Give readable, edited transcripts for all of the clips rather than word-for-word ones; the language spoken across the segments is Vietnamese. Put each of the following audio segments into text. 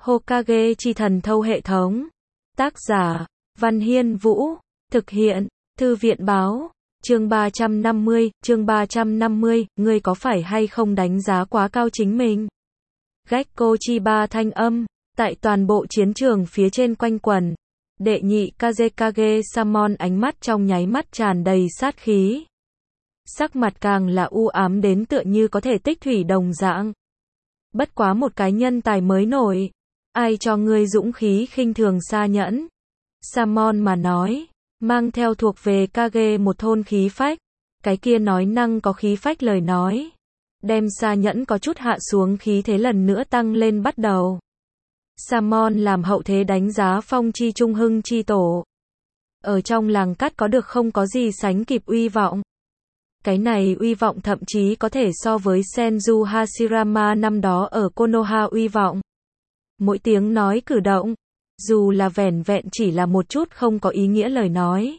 Hokage chi thần thâu hệ thống. Tác giả, Văn Hiên Vũ. Thực hiện, Thư viện báo. Chương 350, ngươi có phải hay không đánh giá quá cao chính mình? Gekko Chiba thanh âm, tại toàn bộ chiến trường phía trên quanh quẩn. Đệ nhị Kazekage Samon ánh mắt trong nháy mắt tràn đầy sát khí. Sắc mặt càng là u ám đến tựa như có thể tích thủy đồng dạng. Bất quá một cái nhân tài mới nổi. Ai cho ngươi dũng khí khinh thường Sa Nhẫn? Samon mà nói, mang theo thuộc về Kage một thôn khí phách. Cái kia nói năng có khí phách lời nói. Đem Sa Nhẫn có chút hạ xuống khí thế lần nữa tăng lên bắt đầu. Samon làm hậu thế đánh giá Phong Chi Trung Hưng Chi Tổ. Ở trong làng cát có được không có gì sánh kịp uy vọng. Cái này uy vọng thậm chí có thể so với Senju Hashirama năm đó ở Konoha uy vọng. Mỗi tiếng nói cử động, dù là vẻn vẹn chỉ là một chút không có ý nghĩa lời nói.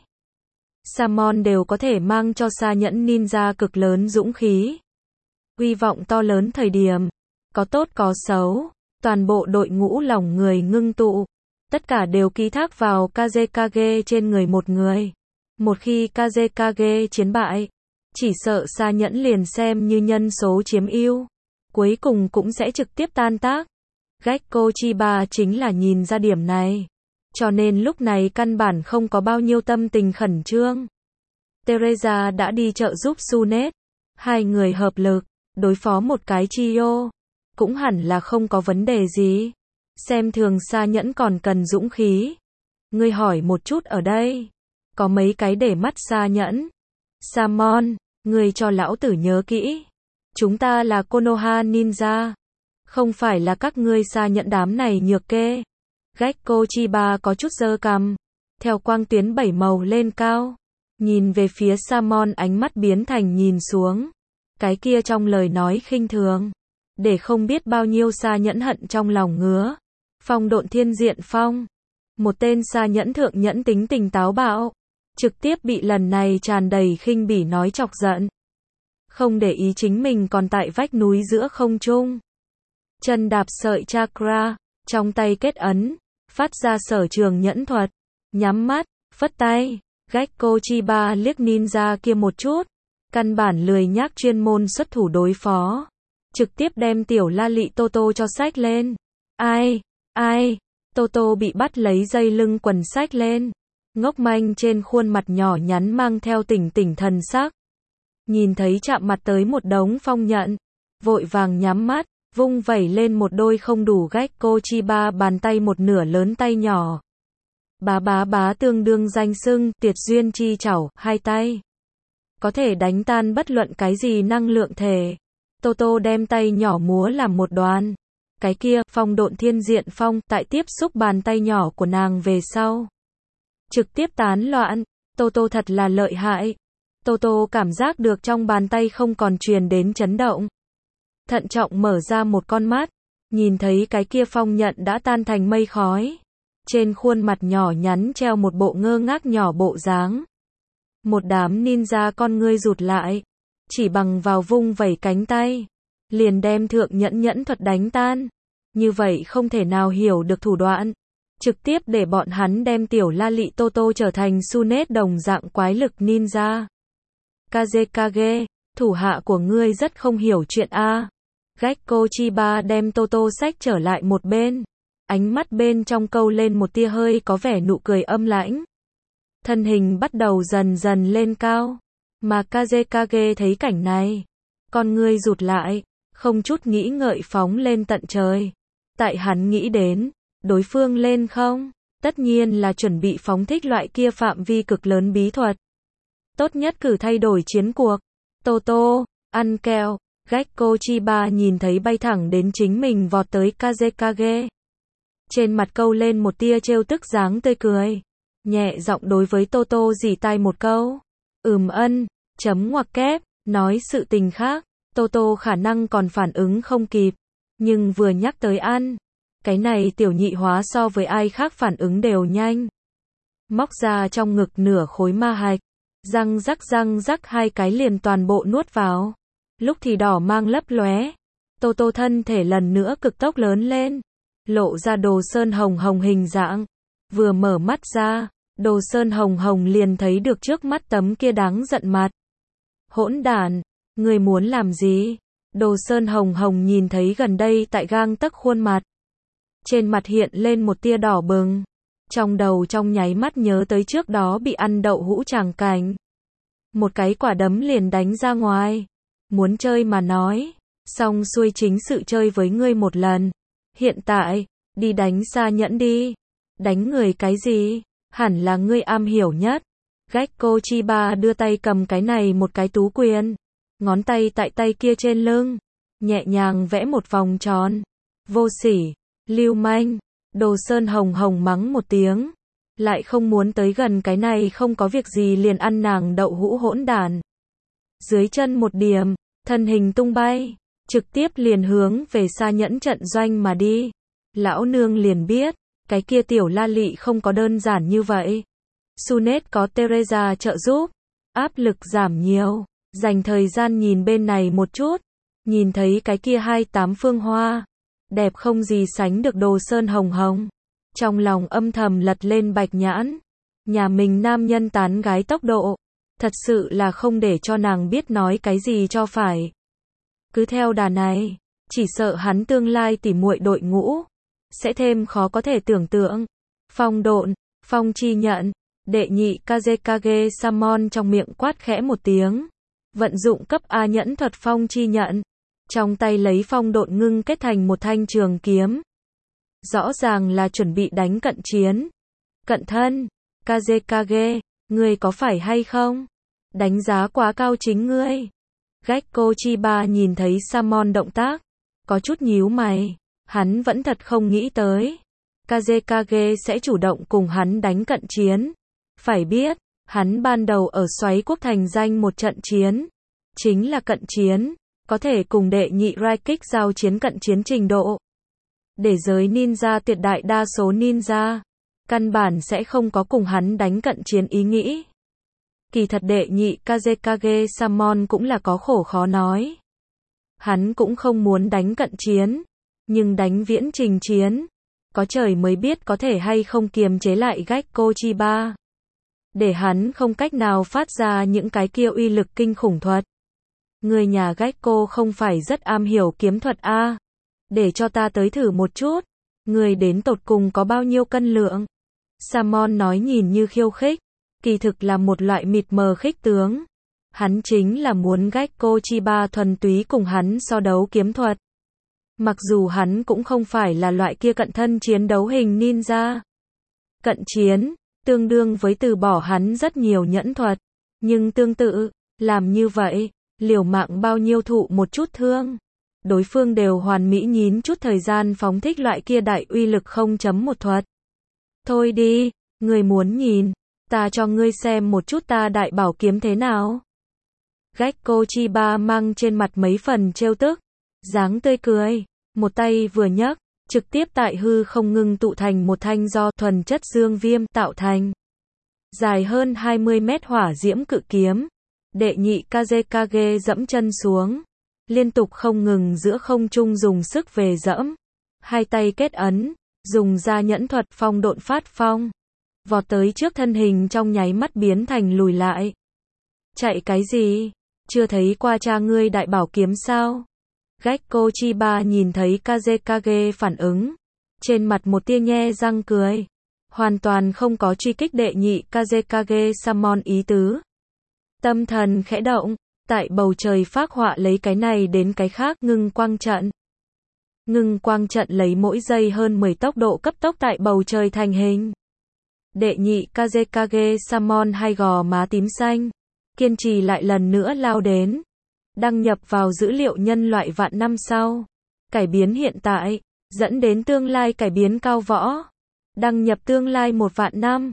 Samon đều có thể mang cho Sa Nhẫn ninja cực lớn dũng khí. Uy vọng to lớn thời điểm, có tốt có xấu, toàn bộ đội ngũ lòng người ngưng tụ. Tất cả đều ký thác vào Kazekage trên người một người. Một khi Kazekage chiến bại, chỉ sợ Sa Nhẫn liền xem như nhân số chiếm ưu. Cuối cùng cũng sẽ trực tiếp tan tác. Gekko Chiba chính là nhìn ra điểm này. Cho nên lúc này căn bản không có bao nhiêu tâm tình khẩn trương. Teresa đã đi trợ giúp Sunet. Hai người hợp lực, đối phó một cái Chiyo. Cũng hẳn là không có vấn đề gì. Xem thường Sa Nhẫn còn cần dũng khí. Ngươi hỏi một chút ở đây. Có mấy cái để mắt Sa Nhẫn. Samon, ngươi cho lão tử nhớ kỹ. Chúng ta là Konoha Ninja. Không phải là các ngươi Sa Nhẫn đám này nhược kê. Gekko Chiba có chút giơ cằm. Theo quang tuyến bảy màu lên cao. Nhìn về phía Samon ánh mắt biến thành nhìn xuống. Cái kia trong lời nói khinh thường. Để không biết bao nhiêu Sa Nhẫn hận trong lòng ngứa. Phong độn thiên diện phong. Một tên Sa Nhẫn thượng nhẫn tính tình táo bạo. Trực tiếp bị lần này tràn đầy khinh bỉ nói chọc giận. Không để ý chính mình còn tại vách núi giữa không trung. Chân đạp sợi chakra, trong tay kết ấn, phát ra sở trường nhẫn thuật. Nhắm mắt, phất tay, Gekko Chiba liếc ninja kia một chút. Căn bản lười nhác chuyên môn xuất thủ đối phó. Trực tiếp đem tiểu la lị Toto cho xách lên. Ai, Toto bị bắt lấy dây lưng quần xách lên. Ngốc manh trên khuôn mặt nhỏ nhắn mang theo tỉnh thần sắc. Nhìn thấy chạm mặt tới một đống phong nhận. Vội vàng nhắm mắt, vung vẩy lên một đôi không đủ Gekko Chiba bàn tay một nửa lớn tay nhỏ. Bá tương đương danh xưng, tiệt duyên chi chảo, hai tay. Có thể đánh tan bất luận cái gì năng lượng thể. Toto đem tay nhỏ múa làm một đoàn. Cái kia, phong độn thiên diện phong, tại tiếp xúc bàn tay nhỏ của nàng về sau. Trực tiếp tán loạn. Toto thật là lợi hại. Toto cảm giác được trong bàn tay không còn truyền đến chấn động. Thận trọng mở ra một con mắt. Nhìn thấy cái kia phong nhận đã tan thành mây khói. Trên khuôn mặt nhỏ nhắn treo một bộ ngơ ngác nhỏ bộ dáng. Một đám ninja con ngươi rụt lại. Chỉ bằng vào vung vẩy cánh tay. Liền đem thượng nhẫn thuật đánh tan. Như vậy không thể nào hiểu được thủ đoạn. Trực tiếp để bọn hắn đem tiểu la lị Toto trở thành Sunet đồng dạng quái lực ninja. Kazekage, thủ hạ của ngươi rất không hiểu chuyện a. Gekko Chiba đem Toto xách trở lại một bên. Ánh mắt bên trong câu lên một tia hơi có vẻ nụ cười âm lãnh. Thân hình bắt đầu dần dần lên cao. Mà Kazekage thấy cảnh này. Con ngươi rụt lại. Không chút nghĩ ngợi phóng lên tận trời. Tại hắn nghĩ đến. Đối phương lên không? Tất nhiên là chuẩn bị phóng thích loại kia phạm vi cực lớn bí thuật. Tốt nhất cử thay đổi chiến cuộc. Toto, ăn kẹo. Gekko Chiba nhìn thấy bay thẳng đến chính mình vọt tới Kazekage. Trên mặt câu lên một tia trêu tức dáng tươi cười. Nhẹ giọng đối với Toto rỉ tai một câu. Chấm ngoặc kép, nói sự tình khác. Toto khả năng còn phản ứng không kịp. Nhưng vừa nhắc tới ăn. Cái này tiểu nhị hóa so với ai khác phản ứng đều nhanh. Móc ra trong ngực nửa khối ma hạch. Răng rắc hai cái liền toàn bộ nuốt vào. Lúc thì đỏ mang lấp lóe. Toto thân thể lần nữa cực tốc lớn lên. lộ ra Đồ Sơn Hồng Hồng hình dạng. Vừa mở mắt ra, Đồ Sơn Hồng Hồng liền thấy được trước mắt tấm kia đáng giận mặt. Hỗn đản, ngươi muốn làm gì? Đồ Sơn Hồng Hồng nhìn thấy gần đây tại gang tấc khuôn mặt. Trên mặt hiện lên một tia đỏ bừng. Trong đầu trong nháy mắt nhớ tới trước đó bị ăn đậu hũ tràng cảnh. Một cái quả đấm liền đánh ra ngoài. Muốn chơi mà nói, xong xuôi chính sự chơi với ngươi một lần. Hiện tại, đi đánh Sa Nhẫn đi. Đánh người cái gì? Hẳn là ngươi am hiểu nhất. Gekko Chiba đưa tay cầm cái này một cái tú quyền. Ngón tay tại tay kia trên lưng. Nhẹ nhàng vẽ một vòng tròn. Vô sỉ, lưu manh. Đồ Sơn Hồng Hồng mắng một tiếng. Lại không muốn tới gần cái này không có việc gì liền ăn nàng đậu hũ hỗn đản. Dưới chân một điểm, thân hình tung bay. Trực tiếp liền hướng về Sa Nhẫn trận doanh mà đi. Lão nương liền biết, cái kia tiểu la lị không có đơn giản như vậy. Sunet có Teresa trợ giúp, áp lực giảm nhiều, dành thời gian nhìn bên này một chút, nhìn thấy cái kia 28 phương hoa, đẹp không gì sánh được Đồ Sơn Hồng Hồng. Trong lòng âm thầm lật lên bạch nhãn, nhà mình nam nhân tán gái tốc độ, thật sự là không để cho nàng biết nói cái gì cho phải. Cứ theo đà này, chỉ sợ hắn tương lai tỉ muội đội ngũ sẽ thêm khó có thể tưởng tượng. Phong độn, phong chi nhận, đệ nhị Kazekage Samon trong miệng quát khẽ một tiếng, vận dụng cấp A nhẫn thuật phong chi nhận, trong tay lấy phong độn ngưng kết thành một thanh trường kiếm. Rõ ràng là chuẩn bị đánh cận chiến. Cận thân, Kazekage, ngươi có phải hay không? Đánh giá quá cao chính ngươi. Gekko Chiba nhìn thấy Samon động tác, có chút nhíu mày. Hắn vẫn thật không nghĩ tới. Kazekage sẽ chủ động cùng hắn đánh cận chiến. Phải biết, hắn ban đầu ở Xoáy Quốc thành danh một trận chiến. Chính là cận chiến, có thể cùng đệ nhị Raikik giao chiến cận chiến trình độ. Để giới ninja tuyệt đại đa số ninja, căn bản sẽ không có cùng hắn đánh cận chiến ý nghĩ. Kỳ thật đệ nhị Kazekage Samon cũng là có khổ khó nói. Hắn cũng không muốn đánh cận chiến. Nhưng đánh viễn trình chiến, có trời mới biết có thể hay không kiềm chế lại Gekko Chiba. Để hắn không cách nào phát ra những cái kia uy lực kinh khủng thuật. Người nhà Gekko không phải rất am hiểu kiếm thuật a? Để cho ta tới thử một chút. Người đến tột cùng có bao nhiêu cân lượng? Samon nói nhìn như khiêu khích, kỳ thực là một loại mịt mờ khích tướng. Hắn chính là muốn Gekko Chiba thuần túy cùng hắn so đấu kiếm thuật. Mặc dù hắn cũng không phải là loại kia cận thân chiến đấu hình ninja. Cận chiến, tương đương với từ bỏ hắn rất nhiều nhẫn thuật. Nhưng tương tự, làm như vậy, liều mạng bao nhiêu thụ một chút thương. Đối phương đều hoàn mỹ nhín chút thời gian phóng thích loại kia đại uy lực 0.1 thuật. Thôi đi, người muốn nhìn, ta cho ngươi xem một chút ta đại bảo kiếm thế nào. Gekko Chiba mang trên mặt mấy phần trêu tức, dáng tươi cười, một tay vừa nhấc, trực tiếp tại hư không ngưng tụ thành một thanh do thuần chất dương viêm tạo thành. Dài hơn 20 mét hỏa diễm cự kiếm. Đệ nhị Kazekage dẫm chân xuống, liên tục không ngừng giữa không trung dùng sức về dẫm. Hai tay kết ấn, dùng ra nhẫn thuật phong độn phát phong. Vọt tới trước thân hình trong nháy mắt biến thành lùi lại. Chạy cái gì? Chưa thấy qua cha ngươi đại bảo kiếm sao? Gekko Chiba nhìn thấy Kazekage phản ứng. Trên mặt một tia nhe răng cười. Hoàn toàn không có truy kích đệ nhị Kazekage Samon ý tứ. Tâm thần khẽ động, tại bầu trời phác họa lấy cái này đến cái khác ngưng quang trận. Ngưng quang trận lấy mỗi giây hơn 10 tốc độ cấp tốc tại bầu trời thành hình. Đệ nhị Kazekage Samon hai gò má tím xanh, kiên trì lại lần nữa lao đến. Đăng nhập vào dữ liệu nhân loại vạn năm sau. Cải biến hiện tại, dẫn đến tương lai cải biến cao võ. Đăng nhập tương lai 1 vạn năm.